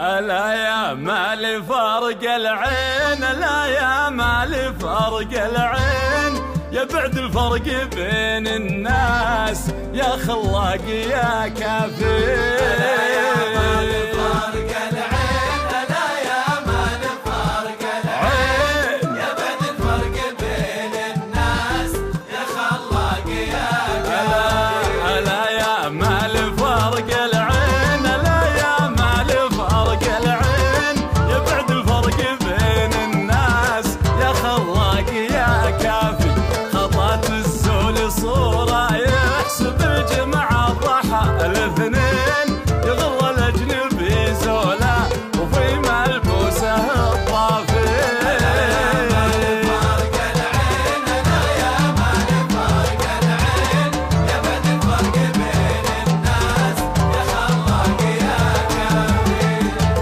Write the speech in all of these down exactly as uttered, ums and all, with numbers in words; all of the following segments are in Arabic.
لا يا مالي فرق العين، لا يا مالي فرق العين، يا بعد الفرق بين الناس يا خلاق يا كافي. لا يا مالي فرق العين، لا يا مالي فرق العين، يا بعد الفرق بين الناس يا خلاق يا كافي. لا يا مالي فرق العين، لا يا مالي فرق العين، يا بعد الفرق بين الناس يا خلاق يا كافي. خطات الزول صورة يحسب الجمع الضحى الاثنين، يغل الاجنبي زولا وفي ملبوسه الضافي. لا يا مالي فرق العين، لا يا مالي فرق العين، يا بعد الفرق بين الناس يا خلاق يا كافي.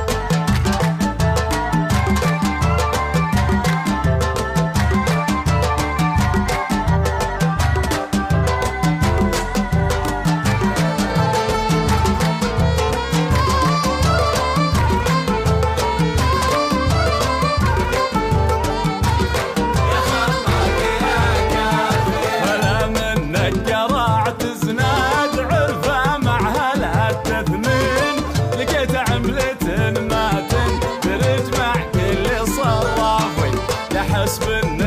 ولا منك قرعت زناد عرفه مع هالتثمين، لقيت عملة ما تندرج مع كل صرافي، يا حسب